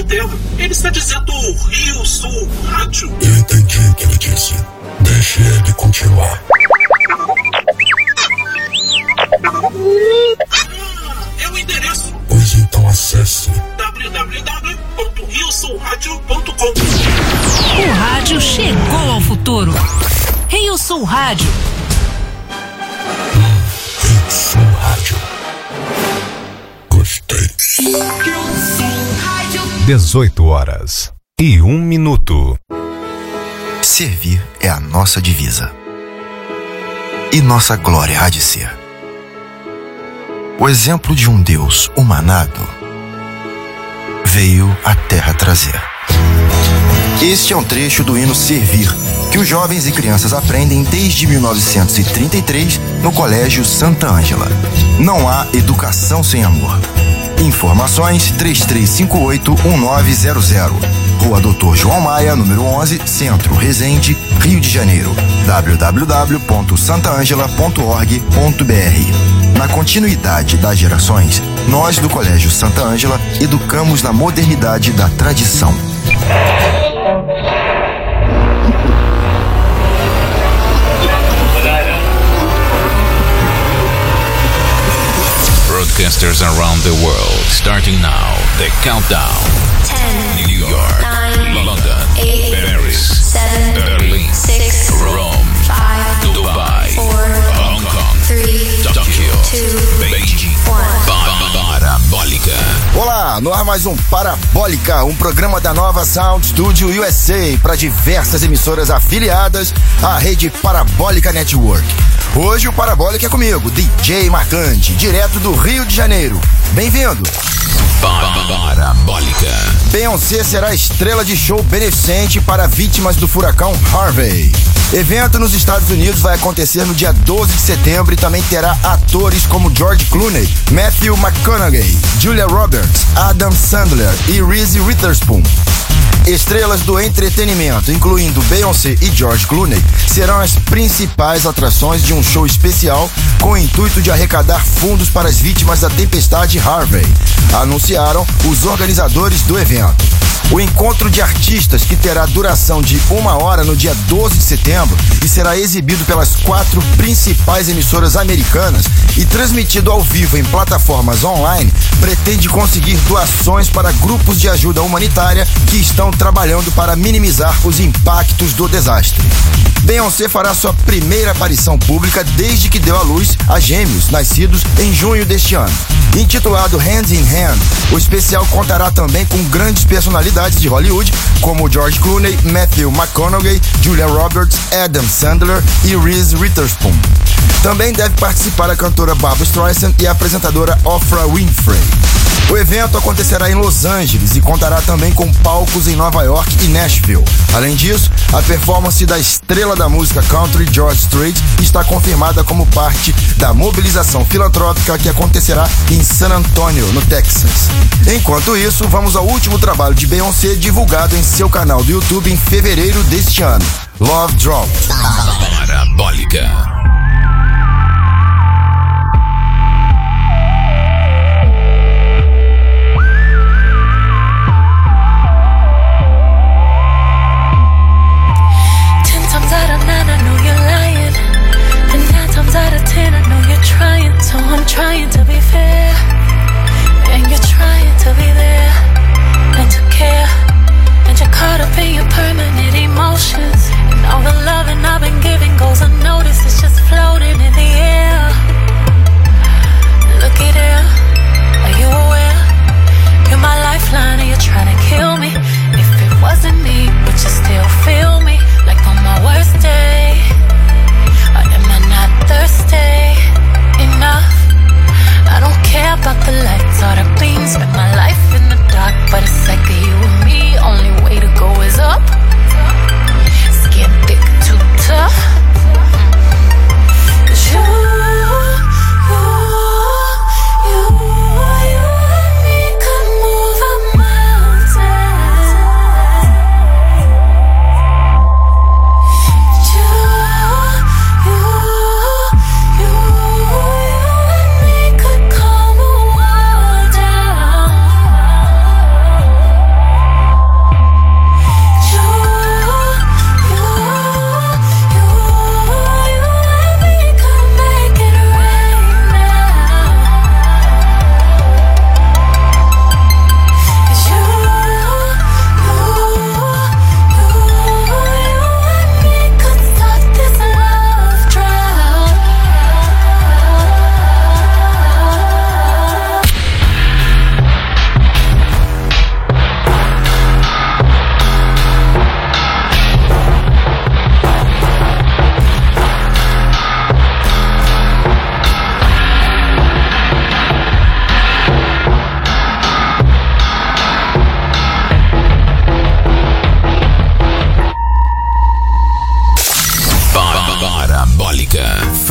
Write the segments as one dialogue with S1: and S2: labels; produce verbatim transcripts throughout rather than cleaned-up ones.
S1: tela. Ele está dizendo Rio Sul Rádio.
S2: Eu entendi o que ele disse. Deixe ele continuar.
S1: Ah, é o endereço.
S2: Pois então acesse
S1: w w w ponto rio sul rádio ponto com.
S3: O rádio chegou ao futuro. Rio Sul Rádio.
S2: Hum, Rio Sul Rádio. Gostei.
S4: dezoito horas e um minuto.
S5: Servir é a nossa divisa. E nossa glória há de ser. O exemplo de um Deus humanado veio à Terra trazer. Este é um trecho do hino Servir, que os jovens e crianças aprendem desde mil novecentos e trinta e três no Colégio Santa Ângela. Não há educação sem amor. Informações três três cinco oito um nove zero zero. Rua Doutor João Maia, número onze, Centro, Resende, Rio de Janeiro. w w w ponto santa angela ponto org ponto b r. Na continuidade das gerações, nós do Colégio Santa Ângela educamos na modernidade da tradição.
S6: Broadcasters around the world, starting now, the countdown.
S7: ten,
S6: New York,
S7: nine,
S6: London,
S7: eight,
S6: Paris,
S7: seven,
S6: Berlin,
S7: six,
S6: Rome,
S7: five,
S6: Dubai,
S7: four,
S6: Hong Kong,
S7: three,
S6: Tokyo,
S7: two,
S6: Beijing,
S7: one.
S6: Parabólica.
S5: Olá, no ar mais um Parabólica, um programa da nova Sound Studio U S A para diversas emissoras afiliadas à rede Parabólica Network. Hoje o Parabólica é comigo, D J Marcante, direto do Rio de Janeiro. Bem-vindo!
S6: Parabólica.
S5: Beyoncé será estrela de show beneficente para vítimas do furacão Harvey. Evento nos Estados Unidos vai acontecer no dia doze de setembro e também terá atores como George Clooney, Matthew McConaughey, Julia Roberts, Adam Sandler e Reese Witherspoon. Estrelas do entretenimento, incluindo Beyoncé e George Clooney, serão as principais atrações de um show especial com o intuito de arrecadar fundos para as vítimas da tempestade Harvey, anunciaram os organizadores do evento. O encontro de artistas, que terá duração de uma hora no dia doze de setembro e será exibido pelas quatro principais emissoras americanas e transmitido ao vivo em plataformas online, pretende conseguir doações para grupos de ajuda humanitária que estão trabalhando para minimizar os impactos do desastre. Beyoncé fará sua primeira aparição pública desde que deu à luz a gêmeos nascidos em junho deste ano. Intitulado Hand in Hand, o especial contará também com grandes personalidades de Hollywood, como George Clooney, Matthew McConaughey, Julia Roberts, Adam Sandler e Reese Witherspoon. Também deve participar a cantora Barbra Streisand e a apresentadora Oprah Winfrey. O evento acontecerá em Los Angeles e contará também com palcos em Nova York e Nashville. Além disso, a performance da estrela da música country George Strait está confirmada como parte da mobilização filantrópica que acontecerá em San Antonio, no Texas. Enquanto isso, vamos ao último trabalho de Beyoncé divulgado em seu canal do YouTube em fevereiro deste ano, Love Drop.
S6: Parabólica.
S7: So I'm trying to be fair, and you're trying to be there, and to care, and you're caught up in your permanent emotions, and all the loving I've been giving goes unnoticed. It's just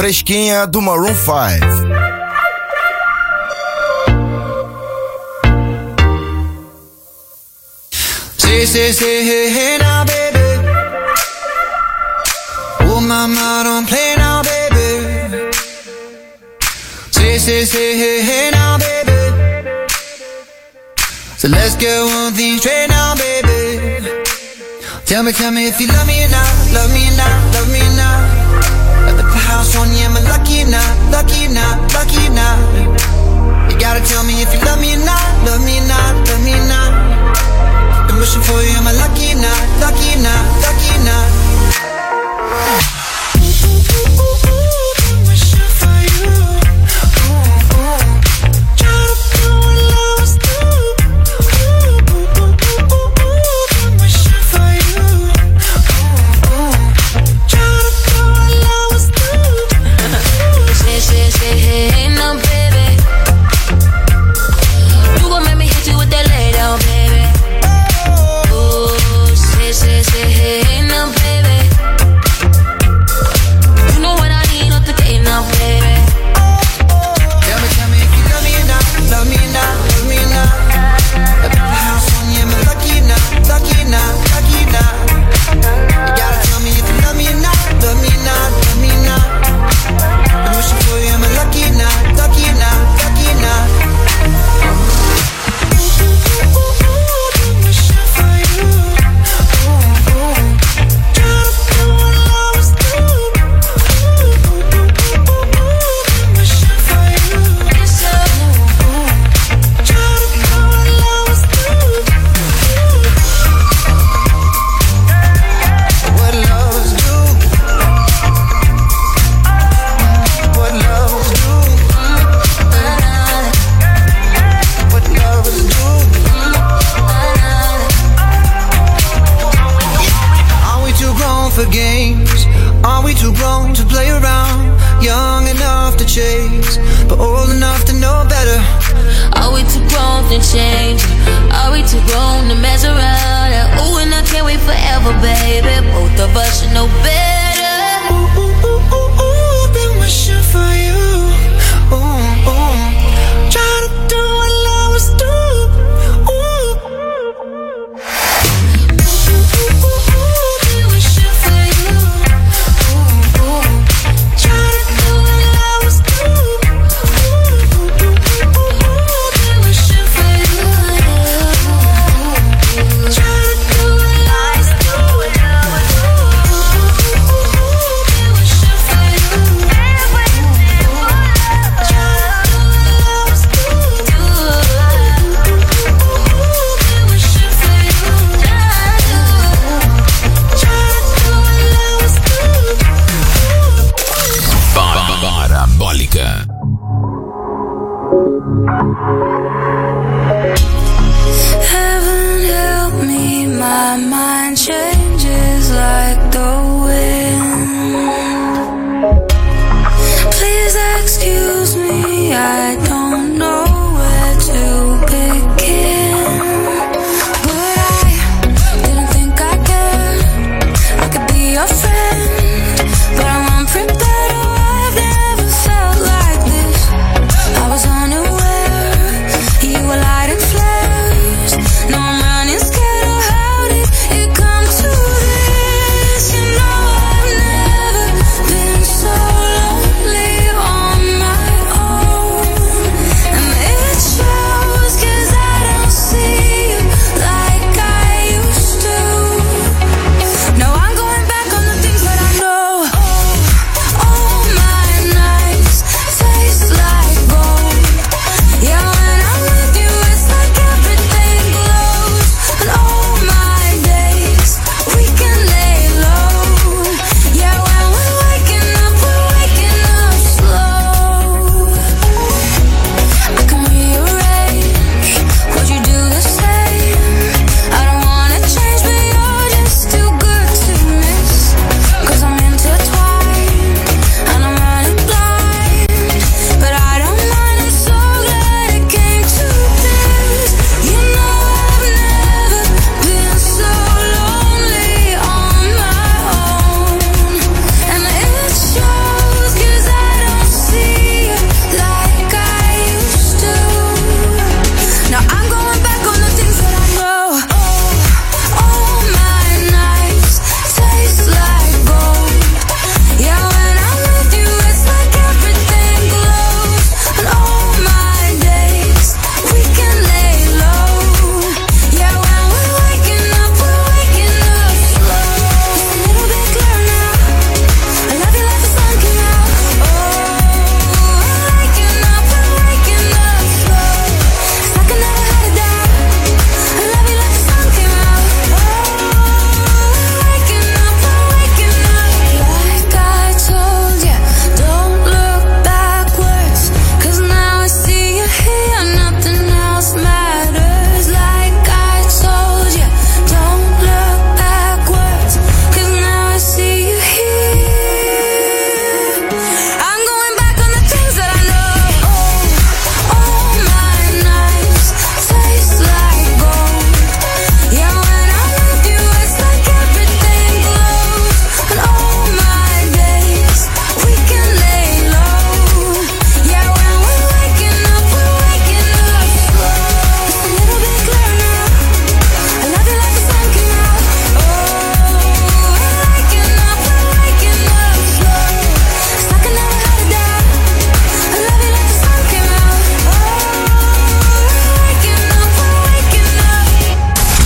S5: fresquinha do Maroon five.
S8: Say, say, say, hey, hey now, baby. Oh, mama, don't play now, baby. Say, say, say, hey, hey now, baby. So let's get one thing straight now, baby. Tell me, tell me if you love me or not, love me or not, love me or not. At the house on you, am I lucky or not, lucky or not, lucky or not? You gotta tell me if you love me or not, love me or not, love me or not. I'm wishing for you, am I lucky or not, lucky or not, lucky or not? I'm wishing for you. Ooh, ooh. Try to do what lovers do. Ooh, ooh, ooh, ooh, ooh. I'm wishing for you. Ooh, ooh. Try to do what lovers do.
S7: Say, say, say, hey, hey, now, baby.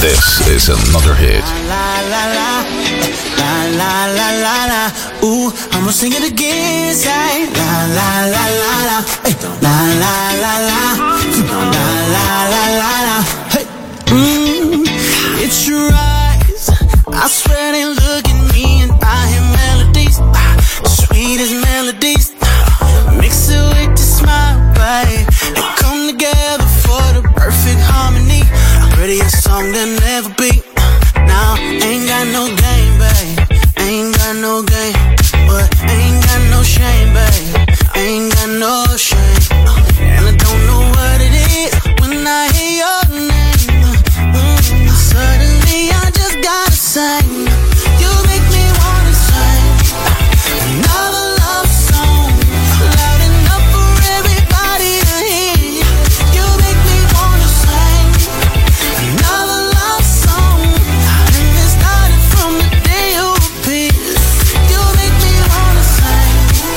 S6: This is another hit.
S8: La la la, la la la la la. Ooh, I'ma sing it again. Say la la la la la, hey, la la la la, la la la la la. Hey, mm, it's your eyes. I swear they look at me and I hear melodies, sweet as melodies. Mix it with your smile, babe. They come together for the perfect harmony. Prettiest song there'll never be. Now, ain't got no game, babe. Ain't got no game. But ain't got no shame, babe. Ain't got no shame. And I don't know what it is when I hear your name. Mm, suddenly I just gotta sing. You make me wanna sing another love song, loud enough for everybody to hear. You make me wanna sing another love song, and it started from the day you appeared. You make me wanna sing.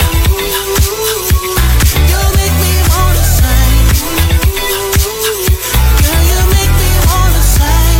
S8: You make me wanna sing. Girl, you make me wanna sing.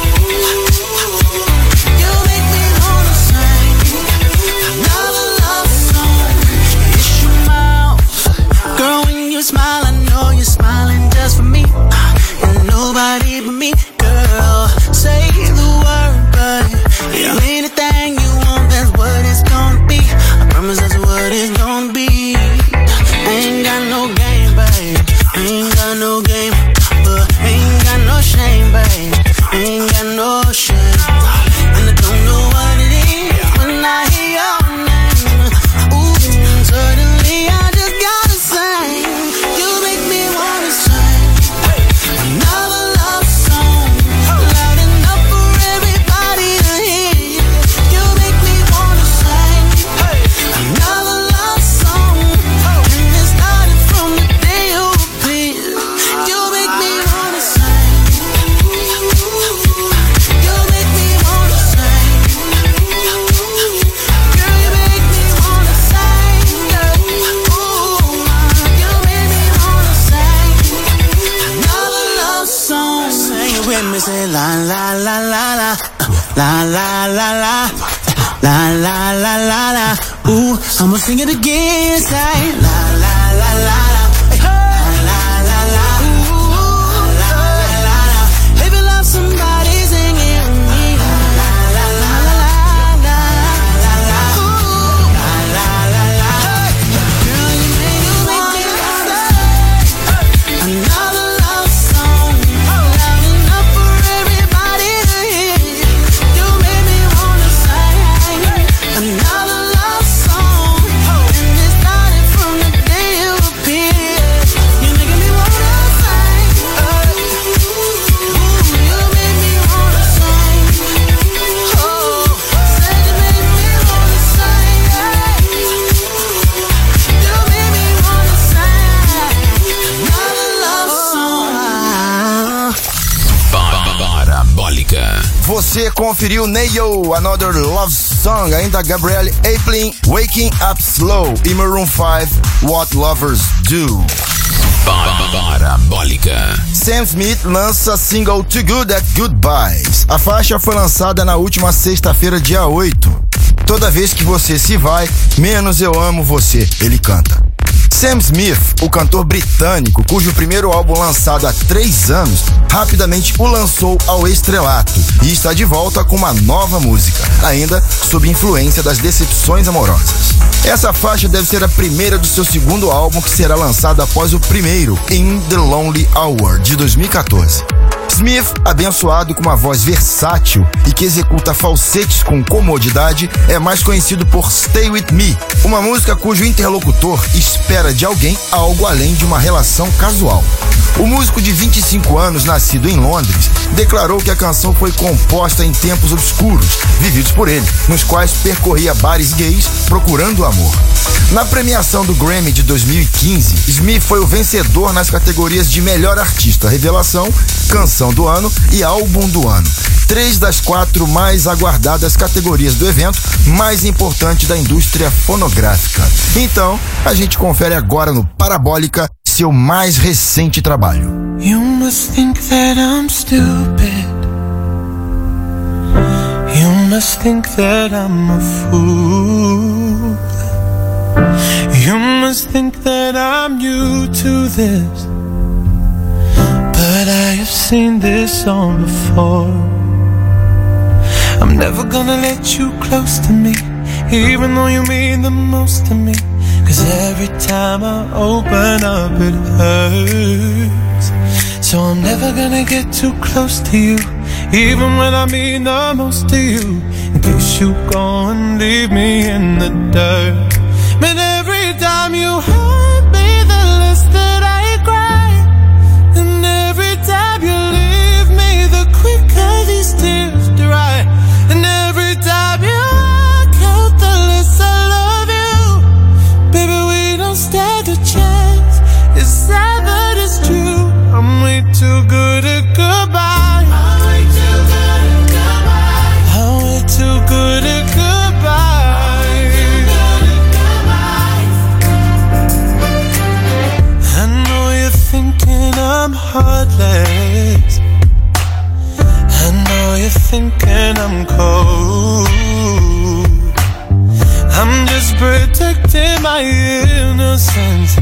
S8: You make me wanna sing another love song. It's your mouth, girl. When you smile, I know you're smiling just for me, and nobody but me. Girl, say the word, but yeah, anything you want, that's what it's gonna be. I promise that's what it's gonna be. Ain't got no game, babe. Ain't got no game, but ain't got no shame, babe. Ain't got no shame. And I don't know what it is when I hear your name. Ooh, suddenly I just gotta sing. You make me wanna sing another love song, loud enough for everybody to hear. You make me wanna sing another love song, and it started from the day you appeared. You make me wanna sing. You make me wanna sing. Girl, you make me wanna sing. Ooh, you make me wanna sing another love song. Sing it with me, say la la la la la, la la la la, la la la la la. Ooh, I'ma sing it again, say la la la la la, la la la, ooh, la la la la. If you love somebody, sing it with me, la la la la la, la la la, ooh, la la la la. Girl, you make me wanna sing another love song, loud enough for everybody to hear. You make me wanna sing another love song, and it started from the day you appeared. You making me wanna sing. Ooh, you make me wanna sing. Oh, said you make me wanna sing. You make me wanna sing another love song.
S6: Parabólica.
S5: Você conferiu Neyo, Another Love Song, ainda Gabrielle Aplin, Waking Up Slow e Maroon five, What Lovers Do.
S6: Parabólica.
S5: Sam Smith lança single Too Good at Goodbyes. A faixa foi lançada na última sexta-feira, dia oito. Toda vez que você se vai, menos eu amo você, ele canta. Sam Smith, o cantor britânico, cujo primeiro álbum lançado há três anos, rapidamente o lançou ao estrelato e está de volta com uma nova música, ainda sob influência das decepções amorosas. Essa faixa deve ser a primeira do seu segundo álbum, que será lançado após o primeiro, In the Lonely Hour, de dois mil e quatorze. Smith, abençoado com uma voz versátil e que executa falsetes com comodidade, é mais conhecido por Stay With Me, uma música cujo interlocutor espera de alguém algo além de uma relação casual. O músico de vinte e cinco anos, nascido em Londres, declarou que a canção foi composta em tempos obscuros, vividos por ele, nos quais percorria bares gays procurando amor. Na premiação do Grammy de dois mil e quinze, Smith foi o vencedor nas categorias de Melhor Artista Revelação, Canção do Ano e Álbum do Ano, três das quatro mais aguardadas categorias do evento mais importante da indústria fonográfica. Então, a gente confere agora no Parabólica seu mais recente trabalho.
S8: You must think that I'm stupid
S9: must think that I'm a fool. You must think that I'm new to this, but I have seen this all before. I'm never gonna let you close to me, even though you mean the most to me. Cause every time I open up it hurts. So I'm never gonna get too close to you, even when I mean the most to you, in case you go and leave me in the dirt. But every time you hurt me, the less that I cry. And every time you leave me, the quicker these tears dry. And every time you walk out, the less I love you. Baby, we don't stand a chance. It's sad but it's true. I'm way too good at goodbye. I'm way too good at goodbye. I'm way too good at goodbye. I know you're thinking I'm heartless. I know you're thinking I'm cold. I'm just protecting my innocence.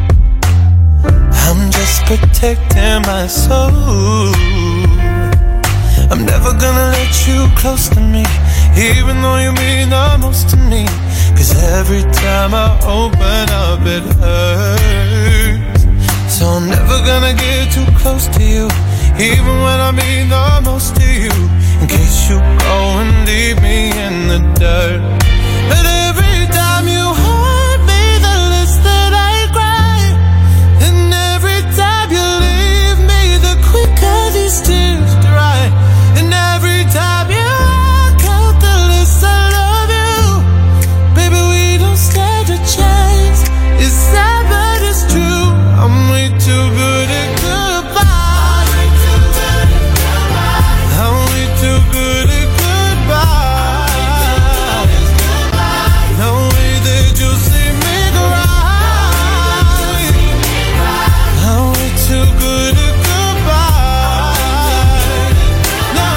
S9: I'm just protecting my soul. I'm never gonna let you close to me, even though you mean the most to me. Cause every time I open up it hurts. So I'm never gonna get too close to you, even when I mean the most to you, in case you go and leave me in the dirt. But every time you hurt me, the less that I cry. And every time you leave me, the quicker these tears dry. And every time you walk out, the less I love you. Baby, we don't stand a chance. It's sad but it's true. I'm way too good at goodbye. I'm way too good at goodbye. I'm way too good at goodbye. No way that you'll see me cry. I'm way too good at goodbye. No,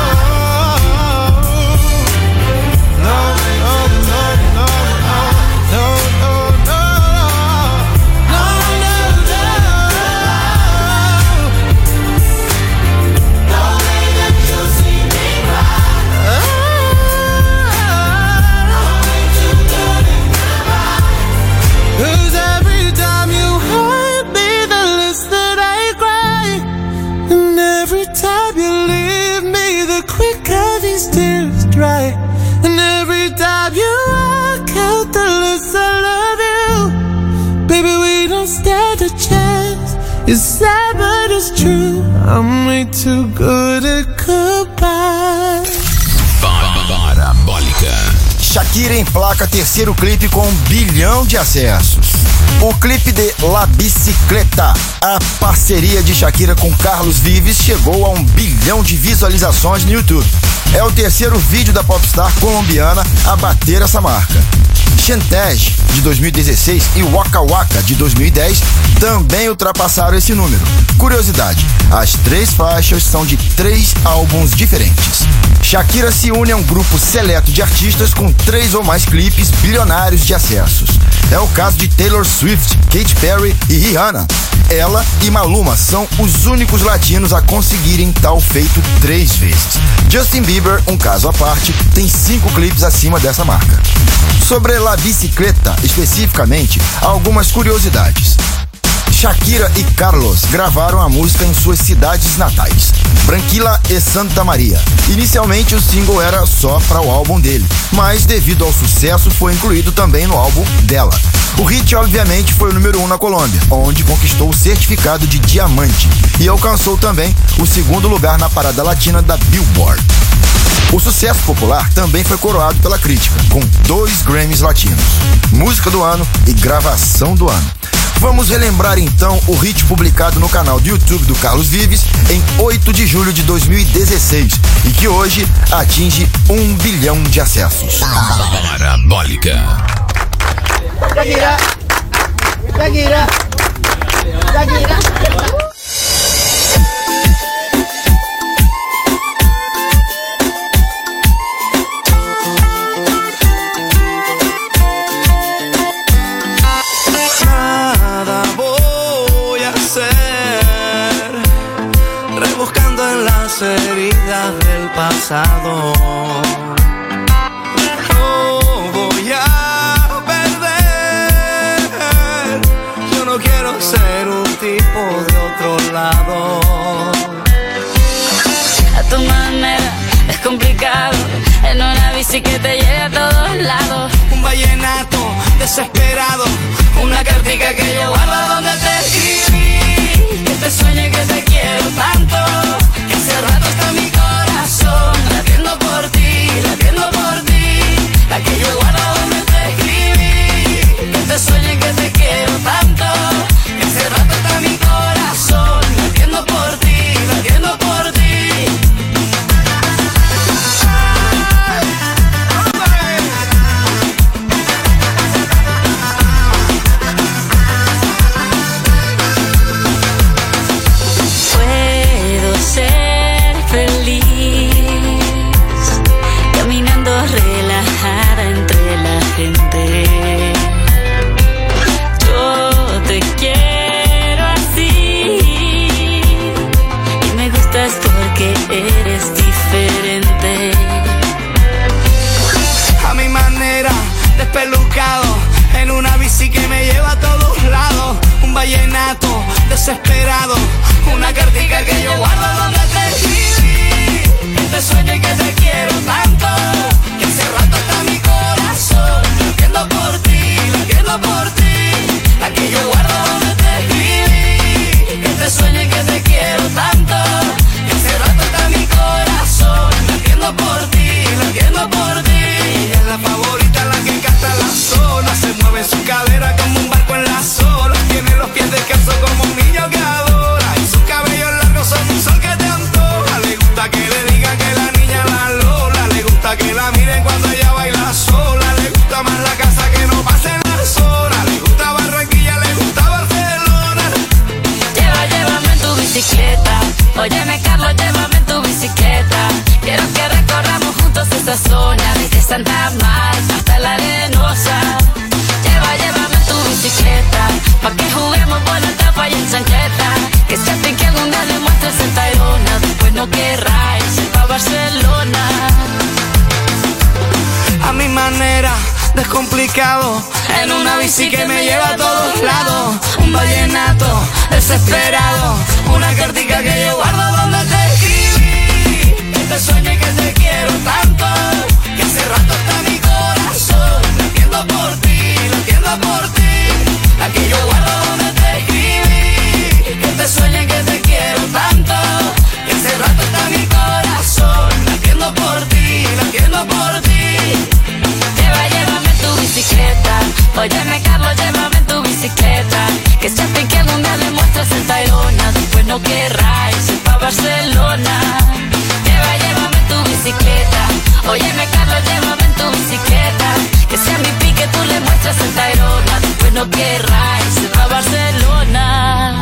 S9: no, no, no, no, no, no, no, no, no, no, no way that you'll see me cry. Cause every time you hurt me, the less that I cry. And every time you leave me, the quicker these tears dry. And every time you walk out, the less I love you. Baby, we don't stand a chance. It's sad but it's true. I'm way too good at goodbye.
S6: Parabólica.
S5: Shakira emplaca terceiro clipe com um bilhão de acessos. O clipe de La Bicicleta, a parceria de Shakira com Carlos Vives, chegou a um bilhão de visualizações no YouTube. É o terceiro vídeo da popstar colombiana a bater essa marca. Chantage, de dois mil e dezesseis, e Waka Waka, de dois mil e dez, também ultrapassaram esse número. Curiosidade, as três faixas são de três álbuns diferentes. Shakira se une a um grupo seleto de artistas com três ou mais clipes bilionários de acessos. É o caso de Taylor Swift, Katy Perry e Rihanna. Ela e Maluma são os únicos latinos a conseguirem tal feito três vezes. Justin Bieber, um caso à parte, tem cinco clipes acima dessa marca. Sobre La Bicicleta, especificamente, há algumas curiosidades. Shakira e Carlos gravaram a música em suas cidades natais, Branquilla e Santa Maria. Inicialmente o single era só para o álbum dele, mas devido ao sucesso foi incluído também no álbum dela. O hit obviamente foi o número um na Colômbia, onde conquistou o certificado de diamante e alcançou também o segundo lugar na parada latina da Billboard. O sucesso popular também foi coroado pela crítica, com dois Grammys latinos, Música do Ano e Gravação do Ano. Vamos relembrar então o hit publicado no canal do YouTube do Carlos Vives em oito de julho de dois mil e dezesseis e que hoje atinge um bilhão de acessos.
S6: Parabólica.
S10: Shakira, Shakira, Shakira.
S11: hurgando en las heridas del pasado. No voy a perder, yo no quiero ser un tipo de otro lado.
S7: A tu manera es complicado, en una bici que te lleve a todos lados.
S11: Un vallenato desesperado, una cartica que yo guardo donde te escribí. Que te sueñe que te quiero tanto, que hace rato está mi corazón latiendo por ti, latiendo por ti. La que yo guardo donde te escribí. Que te sueñe que te quiero tanto, que hace rato está mi corazón latiendo por ti, latiendo por ti.
S7: Relajada entre la gente. Yo te quiero así y me gustas porque eres diferente.
S11: A mi manera, despelucado, en una bici que me lleva a todos lados. Un vallenato desesperado, una cartica que yo guardo donde te escribí. Que te sueño y que te quiero tanto, que hace rato está mi corazón latiendo por ti, latiendo por ti. La que yo guardo donde te escribí. Que te sueño y que te quiero tanto, que hace rato está mi corazón latiendo por ti, latiendo por ti. Ella es la favorita, la que encanta la zona, se mueve en su cadera como un barco en las olas. Tiene los pies descalzos como un niño que adora, y sus cabellos largos son un sol que te antoja. Le gusta que le digan que la niña la Lola, le gusta que la miren cuando ella baila sola. Le gusta más la casa que no pase en la zona. Le gusta Barranquilla, le gusta Barcelona.
S7: Lleva, llévame en tu bicicleta. Óyeme Carlos, llévame en tu bicicleta. Quiero que recorramos juntos esa zona, desde Santa Marta hasta la Arenosa. Lleva, llévame en tu bicicleta, pa' que juguemos por la tapa y en chancleta. Que se hace que algún día le muestres el Tayrona, después no querrá irse pa' Barcelona.
S11: A mi manera, descomplicado, en una bici que me lleva a todos lados. Un vallenato desesperado, una cartica que yo guardo donde te escribí. Que te sueño y que te quiero tanto, que hace rato está mi corazón latiendo por ti, latiendo por ti. La que yo guardo donde te escribí. Que te sueño y que te quiero tanto, que hace rato está mi corazón latiendo por ti, latiendo por ti. Lleva, llévame en tu bicicleta. Óyeme Carlos, llévame en tu bicicleta. Que se hace que algún día le muestres el Tayrona, después no querrá irse pa' Barcelona. Lleva, llévame en tu bicicleta. Óyeme Carlos, llévame en tu bicicleta. Que sea mi pique, tú le muestras el Tayrona, después no querrá irse pa' Barcelona.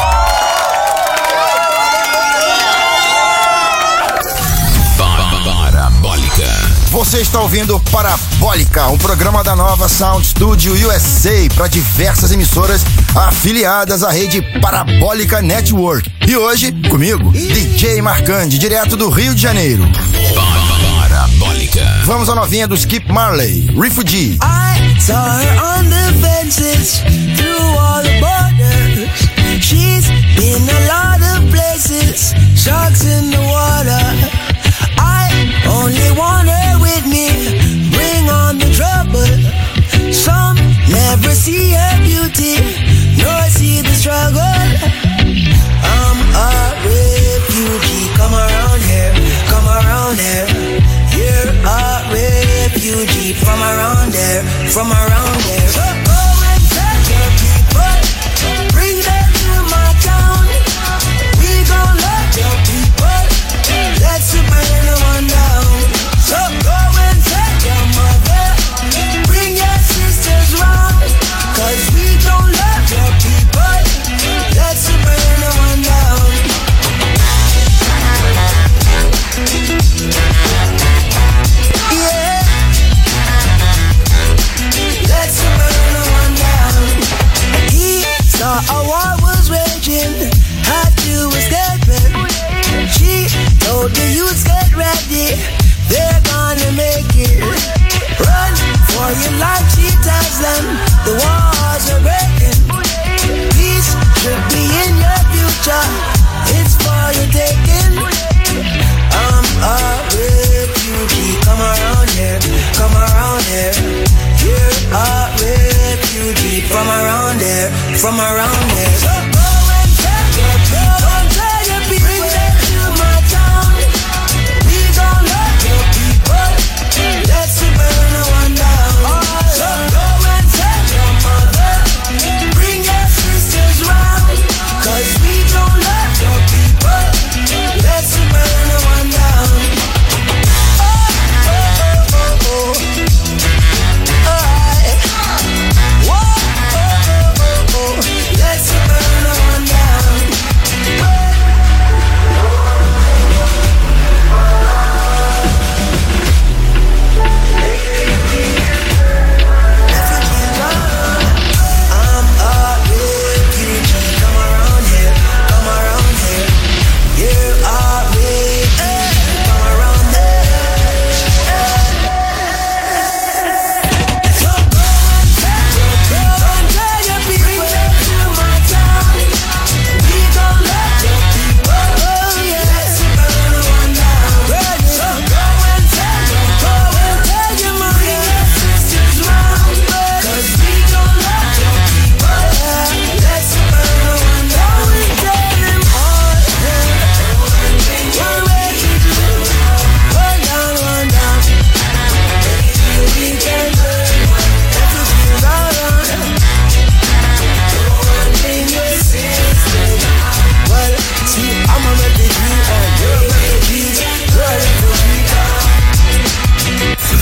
S5: Você está ouvindo Parabólica, um programa da nova Sound Studio U S A para diversas emissoras afiliadas à rede Parabólica Network. E hoje, comigo, D J Marcandi, direto do Rio de Janeiro. Parabólica. Vamos à novinha do Skip Marley, Refugee.
S12: I saw her on the fences, through all the borders. She's been a lot of places, sharks in the water. I only want her with me, bring on the trouble. Some never see her beauty, nor see the struggle. I'm a refugee, come around here, come around here. You're a refugee, from around there, from around there. So go and tell your people, bring them to my town. We gon' love your people, let's burn them on down. So go and tell your mother, bring your sisters round. Cause we gon' love your people, let's burn them on down. Yeah,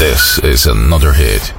S6: This is another hit.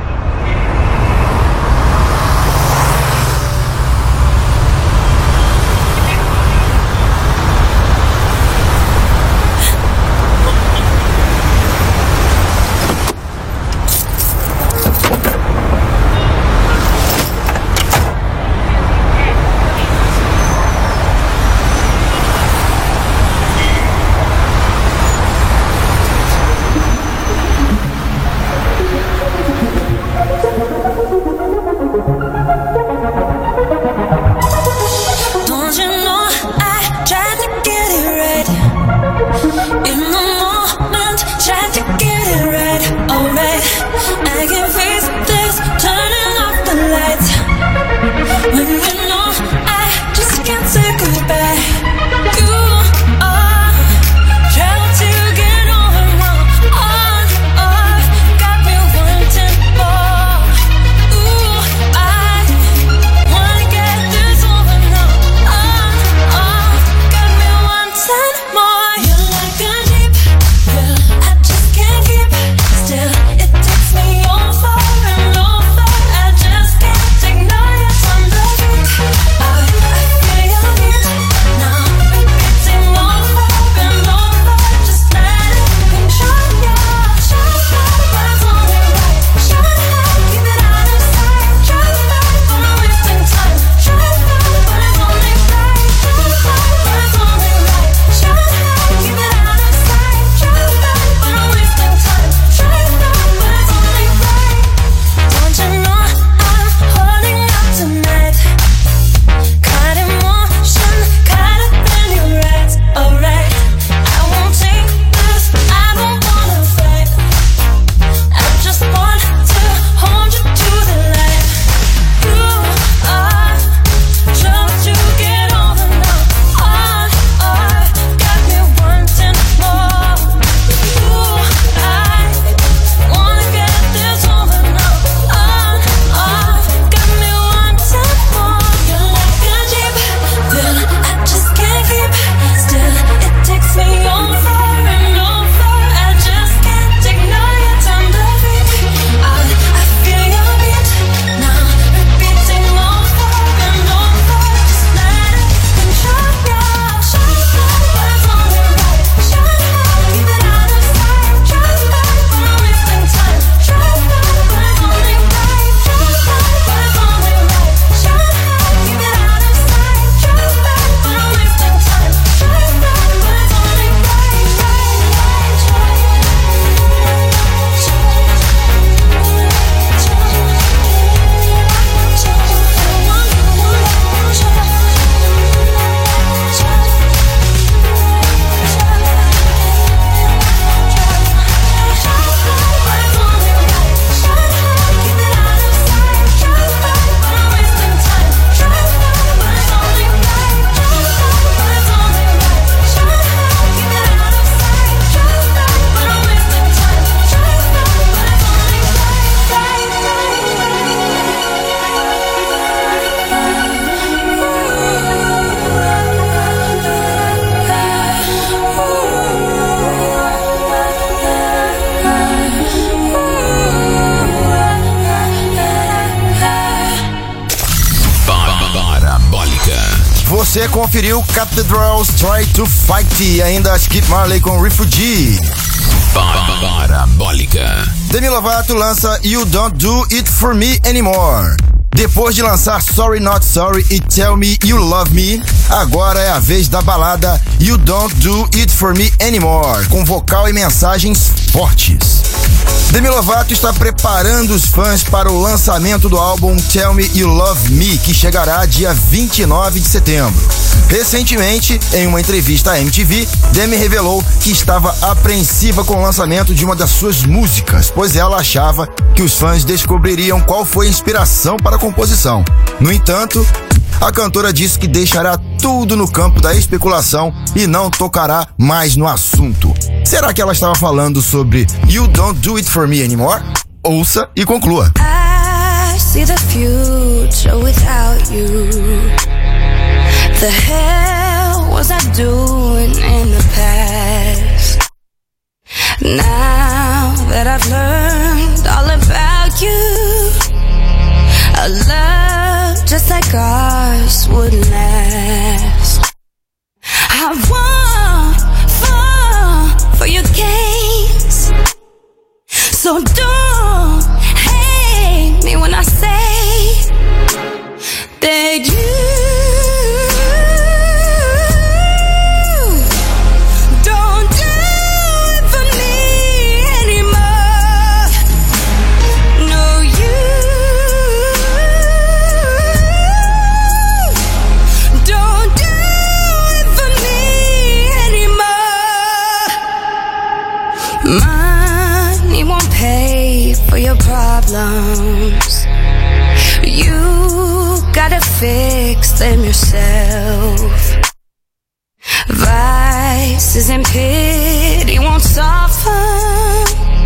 S5: Você conferiu Cathedrals Try to Fight e ainda Skip Marley com Refugee.
S6: Parabólica.
S5: Demi Lovato lança You Don't Do It For Me Anymore. Depois de lançar Sorry Not Sorry e Tell Me You Love Me, agora é a vez da balada You Don't Do It For Me Anymore, com vocal e mensagens fortes. Demi Lovato está preparando os fãs para o lançamento do álbum Tell Me You Love Me, que chegará dia vinte e nove de setembro. Recentemente, em uma entrevista à M T V, Demi revelou que estava apreensiva com o lançamento de uma das suas músicas, pois ela achava que os fãs descobririam qual foi a inspiração para a composição. No entanto, a cantora disse que deixará tudo no campo da especulação e não tocará mais no assunto. Será que ela estava falando sobre You Don't Do It For Me Anymore? Ouça e conclua.
S13: I see the future without you. The hell was I doing in the past? Now that I've learned scars wouldn't last. I won't fall for your games, so don't hate me when I say that you don't do it for me anymore. No, you don't do it for me anymore. Money won't pay for your problems. You gotta fix them yourself. Vices and pity won't soften.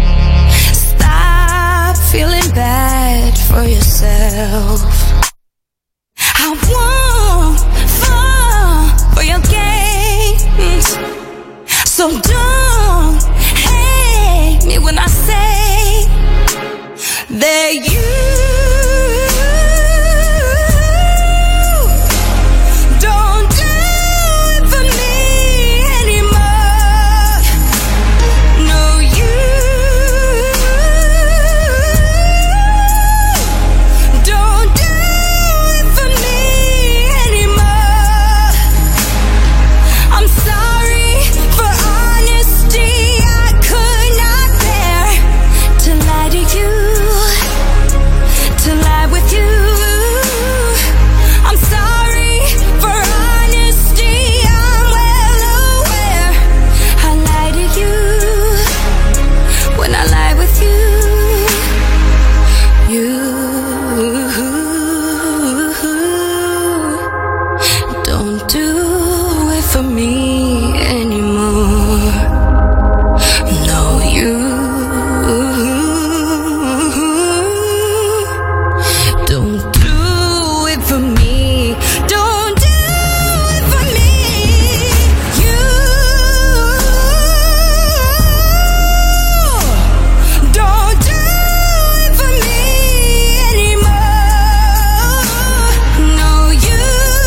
S13: Stop feeling bad for yourself. I won't fall for your games, so don't hate me when I say that you don't do it for me anymore. No, you don't do it for me anymore. I'm sorry for honesty. I could not bear to lie to you, to lie with you. I'm sorry for honesty. I'm well aware I lie to you when I lie with you. You don't do it for me anymore. No, you don't do it for me. Don't do it for me. You don't do it for me anymore. No, you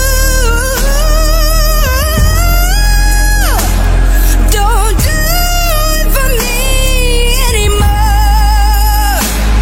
S13: don't do it for me anymore.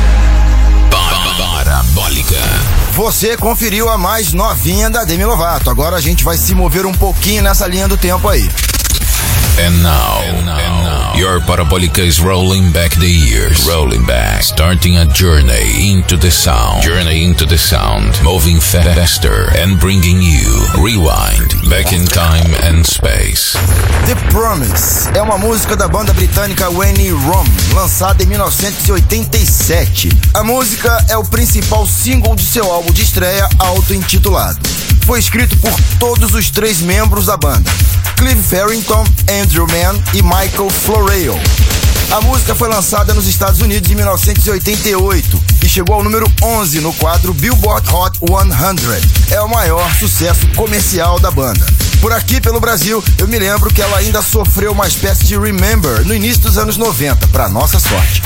S6: Parabólica.
S5: Você conferiu a mais novinha da Demi Lovato. Agora a gente vai se mover um pouquinho nessa linha do tempo aí.
S6: And now, and now, your Parabolica is rolling back the years. Rolling back. Starting a journey into the sound. Journey into the sound. Moving faster and bringing you rewind. Back in time and space.
S5: The Promise é uma música da banda britânica Wayne Rom, lançada em mil novecentos e oitenta e sete. A música é o principal single de seu álbum de estreia auto-intitulado. Foi escrito por todos os três membros da banda: Clive Farrington, Andrew Mann e Michael Floreal. A música foi lançada nos Estados Unidos em mil novecentos e oitenta e oito e chegou ao número onze no quadro Billboard Hot cem. É o maior sucesso comercial da banda. Por aqui, pelo Brasil, eu me lembro que ela ainda sofreu uma espécie de remember no início dos anos noventa, para nossa sorte.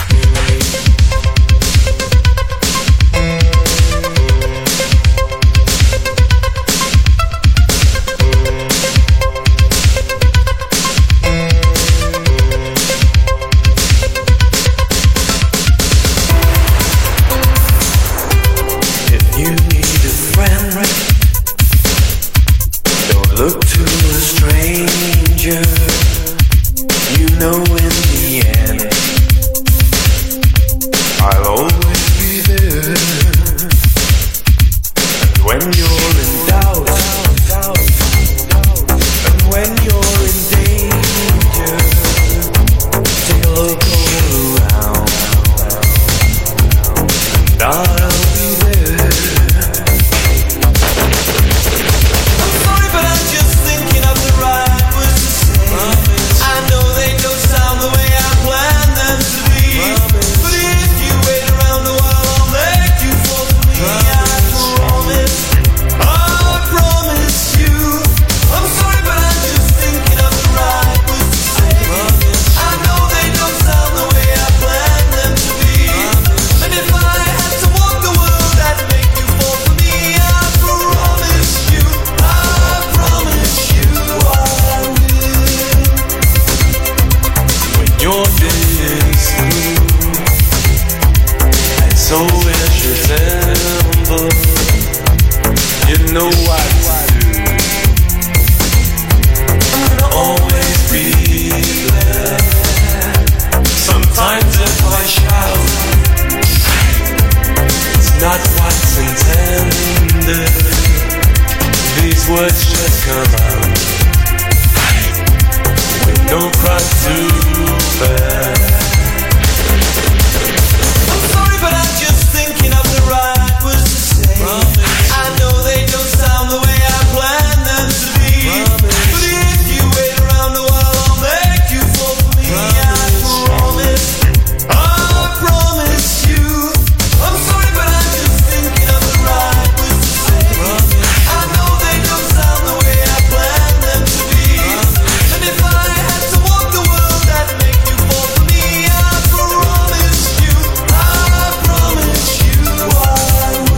S9: Look to a stranger, you know in the end I'll always be there. And when you're in doubt, and when you're in danger, take a look all around, and I'll be there.
S11: I know they don't sound
S9: words just come out with no pride to bear. I'm sorry, but I'm just thinking of the right words to say. Promise. I know they don't sound the way I planned them to be. Promise. But if you wait around a while, I'll make you fall for me. Promise. I promise. I promise you. I'm sorry, but I'm just thinking of the right words to say. Promise. I know they don't sound the way I planned them to be. Promise. And if I had to walk the world, that'd make you fall for me. I promise you. I promise you I will.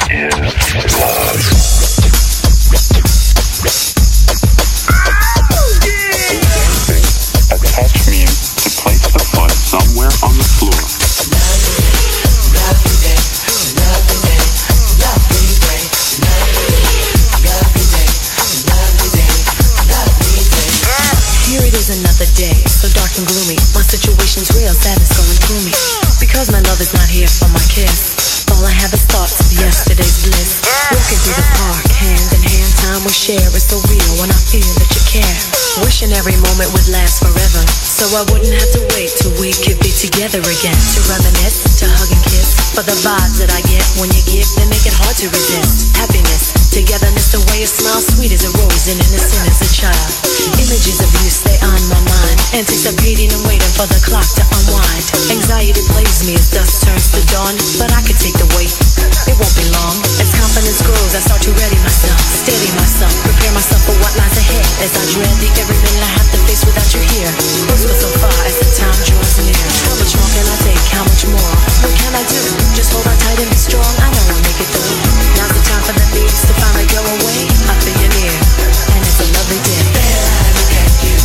S14: I wouldn't have to wait till we could be together again. To reminisce, to hug and kiss. For the vibes that I get when you give, they make it hard to resist. Happiness, togetherness, the way you smile, sweet as a rose and innocent as a child. Images of you stay on my mind, anticipating and waiting for the clock to unwind. Anxiety plays me as dusk turns to dawn, but I could take the weight, it won't be long. As confidence grows, I start to ready myself, steady myself, prepare myself for what lies ahead. As I dread the every minute I have to face without you here. Close but so far as the time draws near. How much more can I take? How much more? What can I do? Just hold on tight and be strong. I know I'll make it through. Now's the time for the beats to finally go away. I feel you near, and it's a lovely day. There I look at you,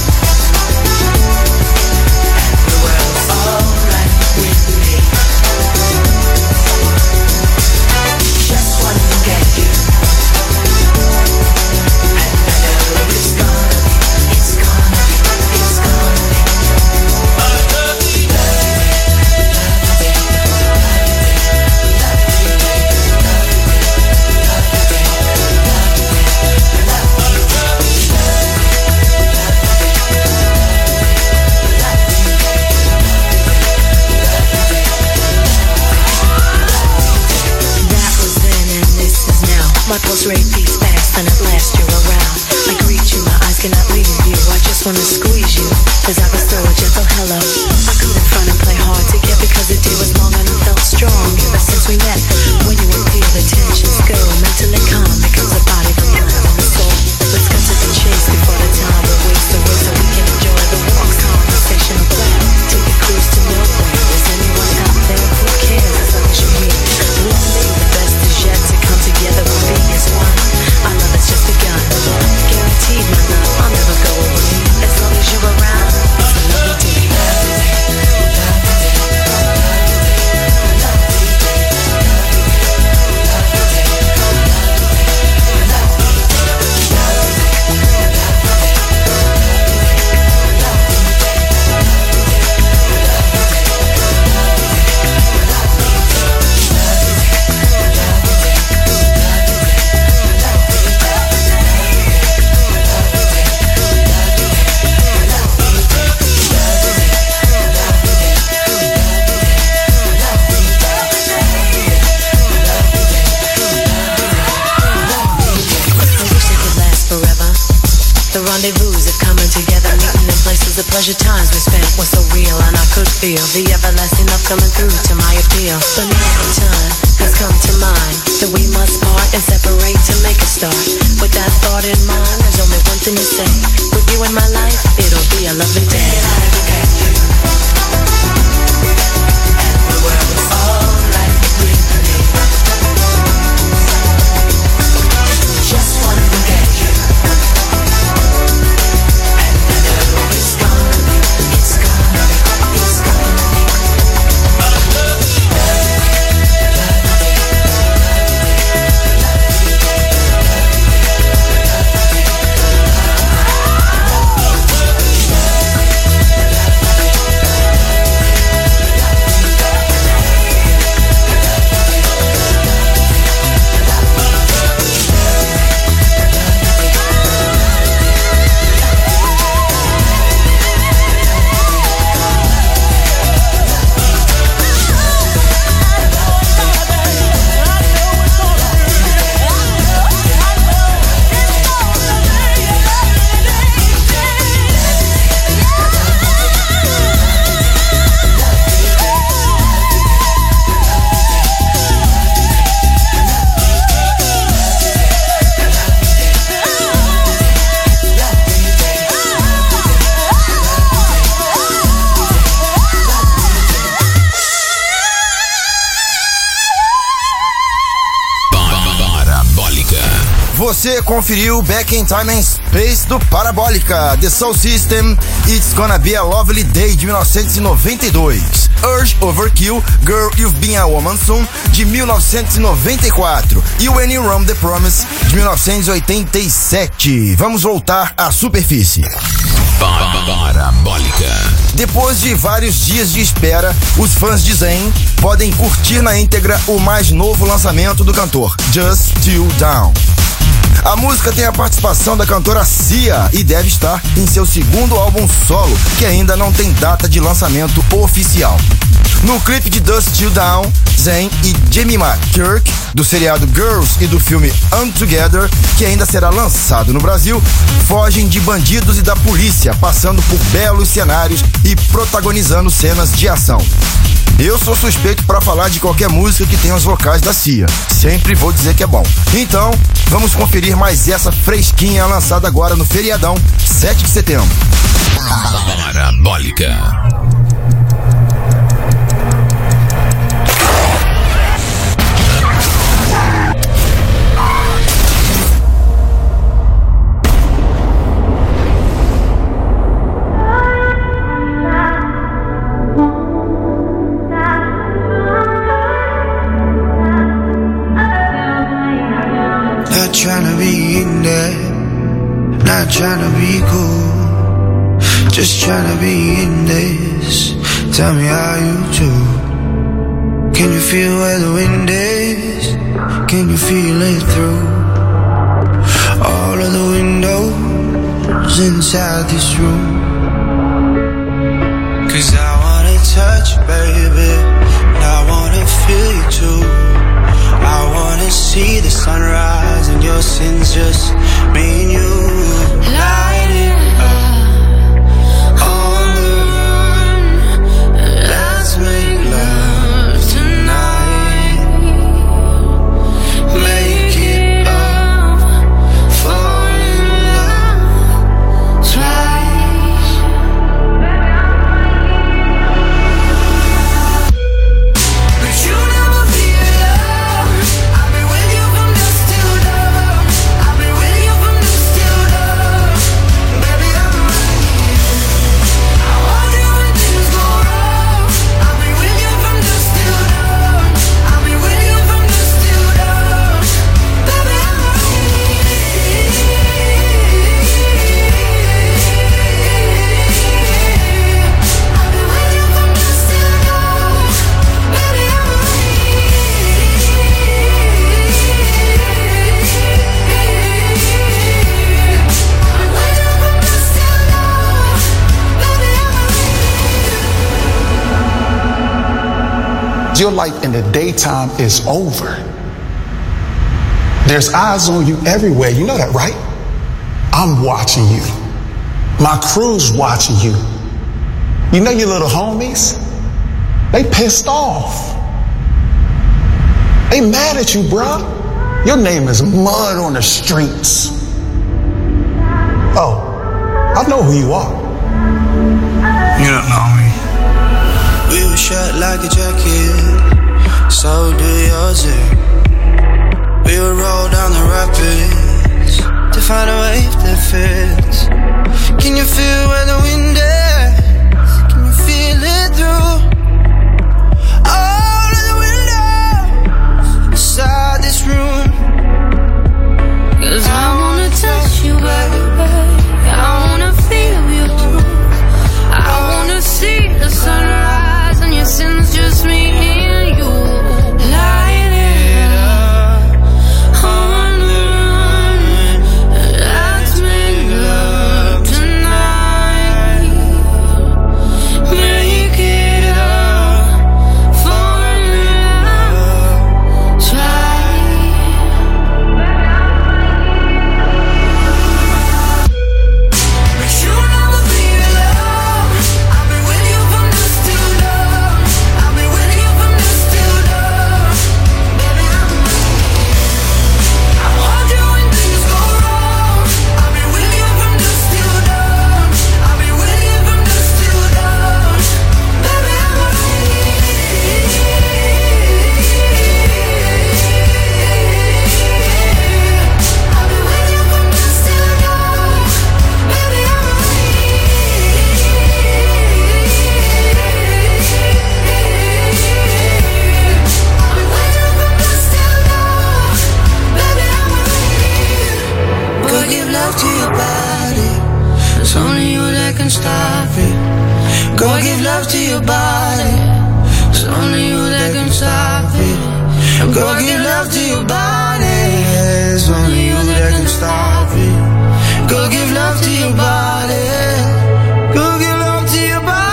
S14: and the world's alright with me. Just one look at you, and I know it's gonna be, it's gonna be, it's gonna be. I love you, love you, my pulse rate beats fast and at last you're around. I greet you, my eyes cannot leave you. I just wanna squeeze you as I bestow a gentle hello. I couldn't front and play hard to get because the day was long and it felt strong. Ever since we met, when you appear the tensions go. Mentally calm becomes the body, the mind and the soul. Let's cut to the chase before the time will waste away so we can enjoy the walk. Conversational plan, take a cruise to nowhere. Is anyone out there who cares as long as you're here? One day the best is yet to come together with me as one. Our love has just begun. Guaranteed my love, I'll never go away. As long as you're around, it's a lovely day. Rendezvous of coming together, meeting in places. The pleasure times we spent were so real, and I could feel the everlasting love coming through to my appeal. But now the time has come to mind that we must part and separate to make a start. With that thought in mind, there's only one thing to say: with you in my life, it'll be a lovely day. I look at you, and the world's alright with me. Just one look at you. Love
S5: Você conferiu Back in Time and Space do Parabólica, The Soul System, It's Gonna Be a Lovely Day de mil novecentos e noventa e dois, Urge Overkill, Girl You've Been a Woman Soon de mil novecentos e noventa e quatro e When You Run the Promise de mil novecentos e oitenta e sete. Vamos voltar à superfície.
S6: Parabólica.
S5: Depois de vários dias de espera, os fãs de Zayn podem curtir na íntegra o mais novo lançamento do cantor, Just Till Dawn. A música tem a participação da cantora Sia e deve estar em seu segundo álbum solo, que ainda não tem data de lançamento oficial. No clipe de Dust Till Dawn, Zayn e Jemima Kirk, do seriado Girls e do filme Untogether, que ainda será lançado no Brasil, fogem de bandidos e da polícia, passando por belos cenários e protagonizando cenas de ação. Eu sou suspeito para falar de qualquer música que tenha os vocais da Sia. Sempre vou dizer que é bom. Então, vamos conferir mais essa fresquinha lançada agora no feriadão, sete de setembro.
S6: Parabólica.
S8: Tryna be in there, not tryna be cool, just tryna be in this. Tell me how you do. Can you feel where the wind is? Can you feel it through all of the windows inside this room? Cause I wanna touch you, baby, and I wanna feel you too. I wanna see the sunrise and your sins, just me and you. Light it up on the run. Let's make love tonight. Make it up, fall in love twice. But you never feel love. I've been with you from dusk till dawn. I've been with you from dusk till dawn. Baby, I'm right here. I want you when things go wrong. I've been with you from dusk till dawn. I've been with you from dusk till dawn. Baby, I'm right
S15: Your life in the daytime is over. There's eyes on you everywhere. You know that, right? I'm watching you. My crew's watching you. You know your little homies? They pissed off. They mad at you, bruh. Your name is mud on the streets. Oh, I know who you are.
S8: You don't know me. We were shut like a jacket, so do yours. We would roll down the rapids to find a wave that fits. Can you feel where the wind is? Can you feel it through all of the windows inside this room?
S7: Cause I wanna touch you, baby. I wanna feel you too. I wanna see the sunrise and your sins, just me and you. Light it up on the run. Let's make love tonight.
S8: love to your body. It's only you that can stop it. Go give love to your body. It's only you that can stop it. Go give love to your body. Go give love to your body.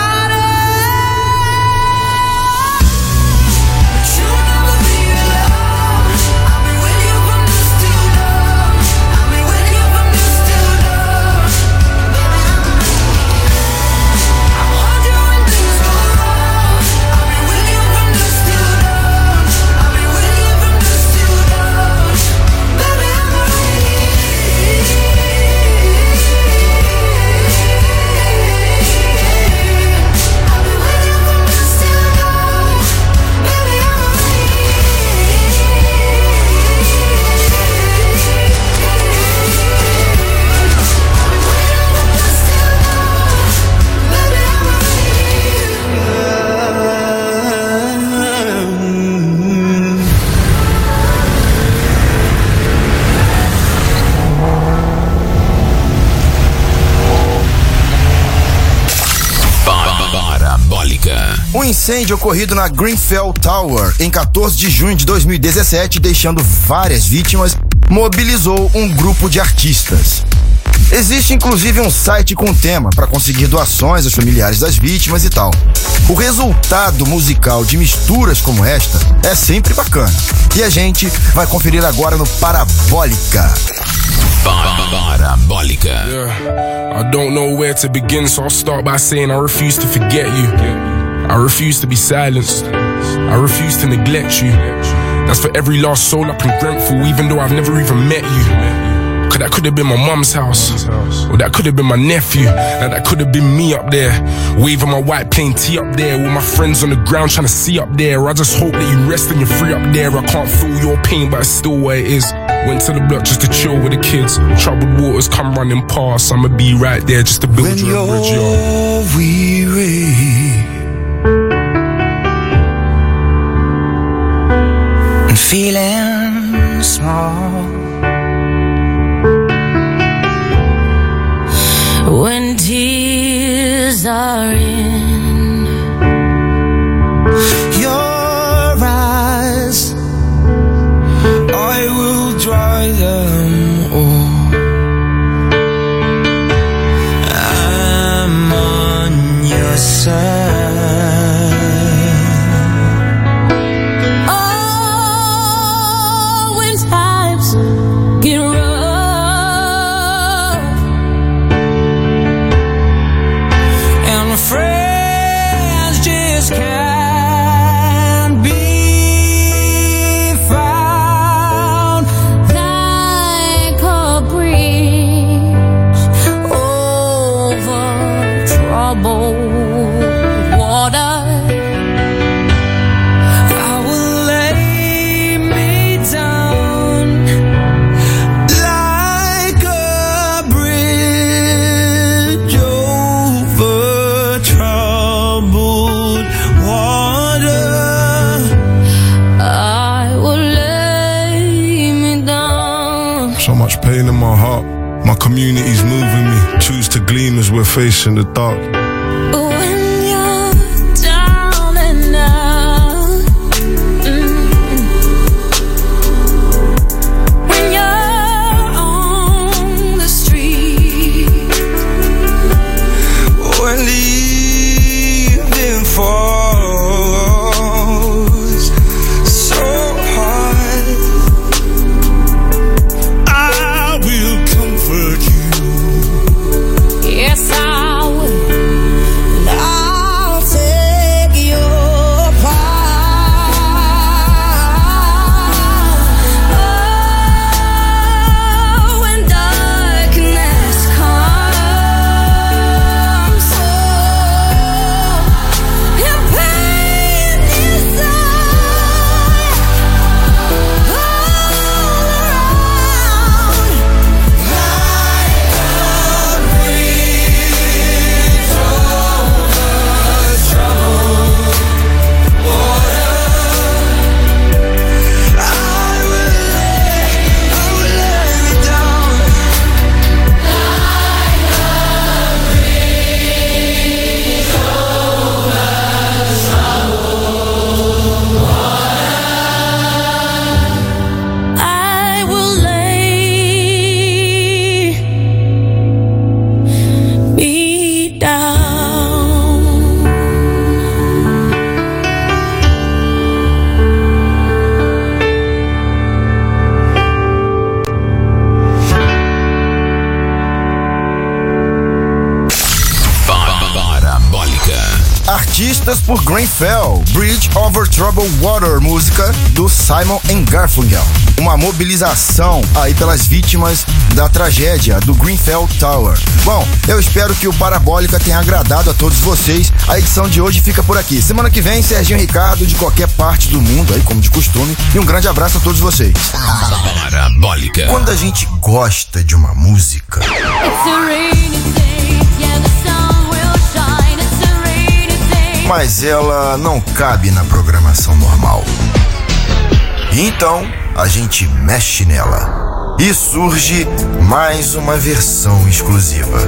S5: Um incêndio ocorrido na Grenfell Tower em quatorze de junho de dois mil e dezessete, deixando várias vítimas, mobilizou um grupo de artistas. Existe inclusive um site com tema para conseguir doações aos familiares das vítimas e tal. O resultado musical de misturas como esta é sempre bacana. E a gente vai conferir agora no Parabólica.
S6: Parabólica.
S16: Yeah. I don't know where to begin, so I'll start by saying I refuse to forget you. I refuse to be silenced. I refuse to neglect you. That's for every lost soul up in Brentford, even though I've never even met you. Cause that could have been my mum's house, or that could have been my nephew. Like that could have been me up there, waving my white plain tee up there, with my friends on the ground trying to see up there. I just hope that you rest and you're free up there. I can't feel your pain, but it's still where it is. Went to the block just to chill with the kids. Troubled waters come running past, I'ma be right there just to build
S8: when
S16: you a bridge.
S8: You're weary and feeling small,
S7: when tears are in
S8: your eyes, I will dry them all. I'm on your side.
S7: Oh, when times get rough and my friends just can't be found, like a bridge over troubled water,
S8: I will lay me down like a bridge over troubled water.
S7: I will lay me down.
S17: So much pain in my heart. My community's moving me. Choose to gleam as we're facing the dark.
S7: When you're down and out, mm, when you're on the street,
S8: When leaving falls so hard, I will comfort you.
S7: yes I will.
S5: seguidas por Grenfell, Bridge Over Troubled Water, música do Simon and Garfunkel. Uma mobilização aí pelas vítimas da tragédia do Grenfell Tower. Bom, eu espero que o Parabólica tenha agradado a todos vocês. A edição de hoje fica por aqui. Semana que vem, Serginho e Ricardo de qualquer parte do mundo, aí como de costume. E um grande abraço a todos vocês.
S6: Parabólica.
S5: Quando a gente gosta de uma música, mas ela não cabe na programação normal. Então, a gente mexe nela e surge mais uma versão exclusiva.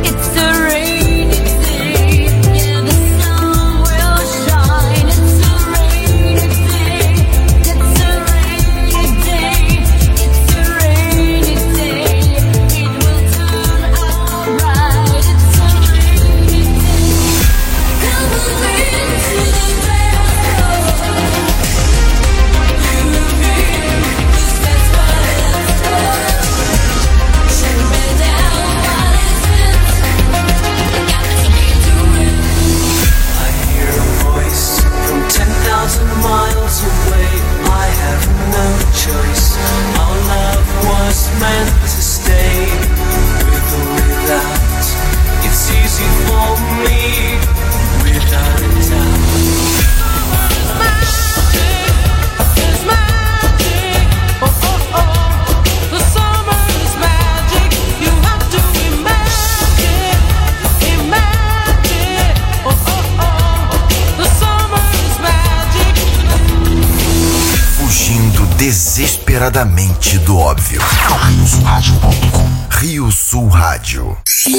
S5: Desesperadamente do óbvio. Rio Sul Rádio ponto com. Rio Sul Rádio.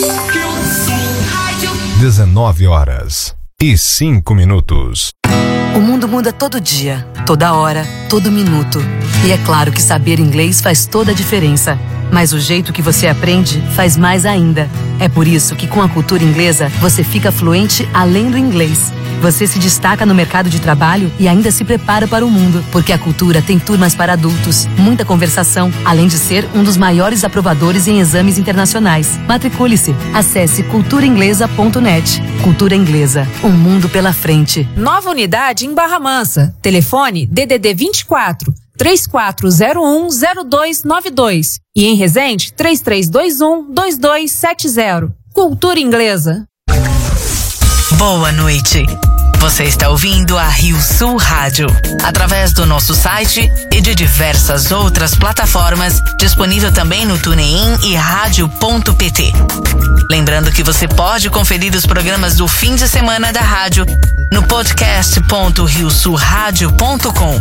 S4: dezenove horas e cinco minutos.
S18: O mundo muda todo dia, toda hora, todo minuto. E é claro que saber inglês faz toda a diferença. Mas o jeito que você aprende faz mais ainda. É por isso que com a cultura inglesa você fica fluente além do inglês. Você se destaca no mercado de trabalho e ainda se prepara para o mundo, porque a cultura tem turmas para adultos, muita conversação, além de ser um dos maiores aprovadores em exames internacionais. Matricule-se. Acesse cultura inglesa ponto net. Cultura Inglesa, um mundo pela frente.
S3: Nova unidade em Barra Mansa. Telefone D D D vinte e quatro, três quatro zero um, zero dois nove dois. E em Resende, três três dois um, dois dois sete zero. Cultura Inglesa.
S19: Boa noite. Você está ouvindo a Rio Sul Rádio, através do nosso site e de diversas outras plataformas, disponível também no TuneIn e rádio ponto pt. Lembrando que você pode conferir os programas do fim de semana da rádio no podcast ponto rio sul rádio ponto com.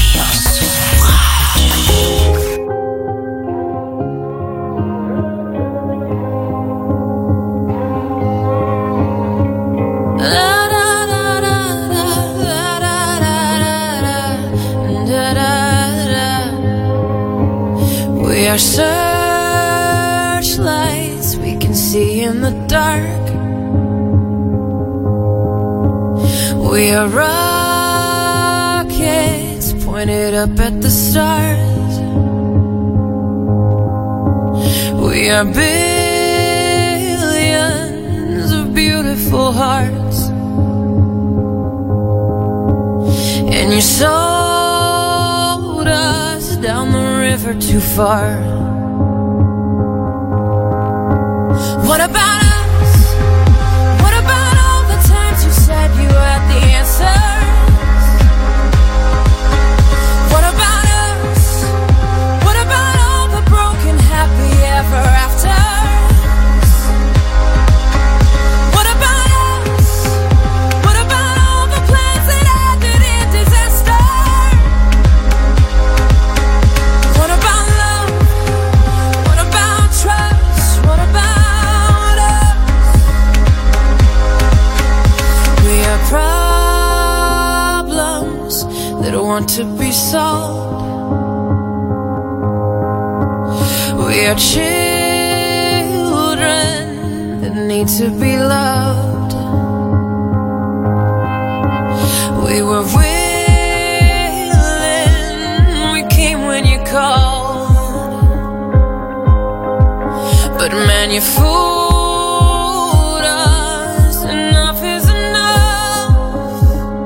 S20: We are searchlights we can see in the dark. We are rockets pointed up at the stars. We are billions of beautiful hearts. And you sold us down the river too far. What about us? What about all the times you said you had the answers? What about us? What about all the broken happy ever afters? What about us? What about all the plans that ended in disaster? What about love? What about trust? What about us? We are problems that want to be solved. We are children that need to be loved. We were willing, we came when you called. But man, you fooled us. Enough is enough.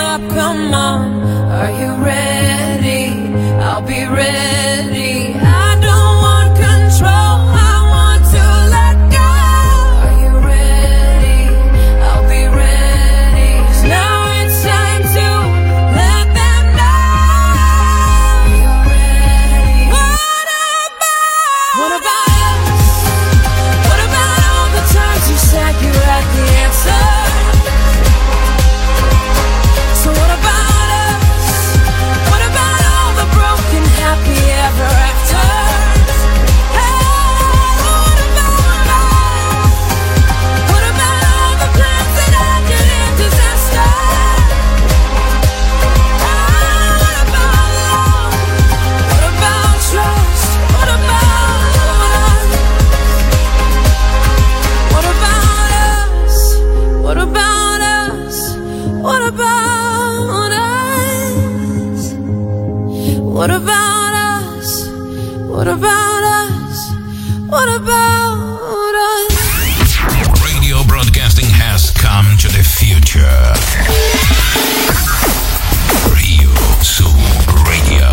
S20: up, come on. Are you ready? I'll be ready. I don't want control, I want to let go. Are you ready? I'll be ready. 'Cause now it's time to let them know you're ready. What about? What about us? What about all the times you said you had the answer? So what about us? What about all the broken happy ever after? Hey, what about us? What about all the plans that ended in disaster? Hey, what about love? What about trust? What about us? What about us? What about us? What about us? What about us? What about us? What about us?
S6: Radio broadcasting has come to the future. Rio Sul Radio.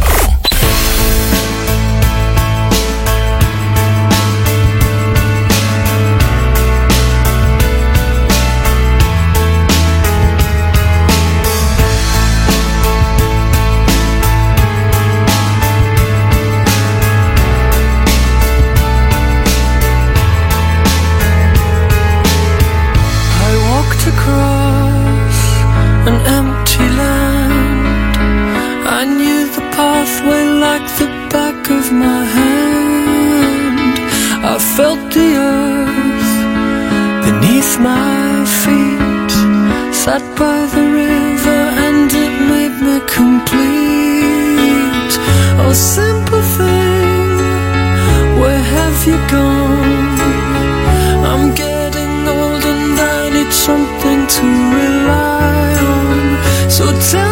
S9: I walked across an empty land. I knew the pathway like the back of my hand. I felt the earth beneath my feet. Sat by the river and it made me complete. Oh, simple thing, where have you gone? I'm getting old and I need something to rely on. So tell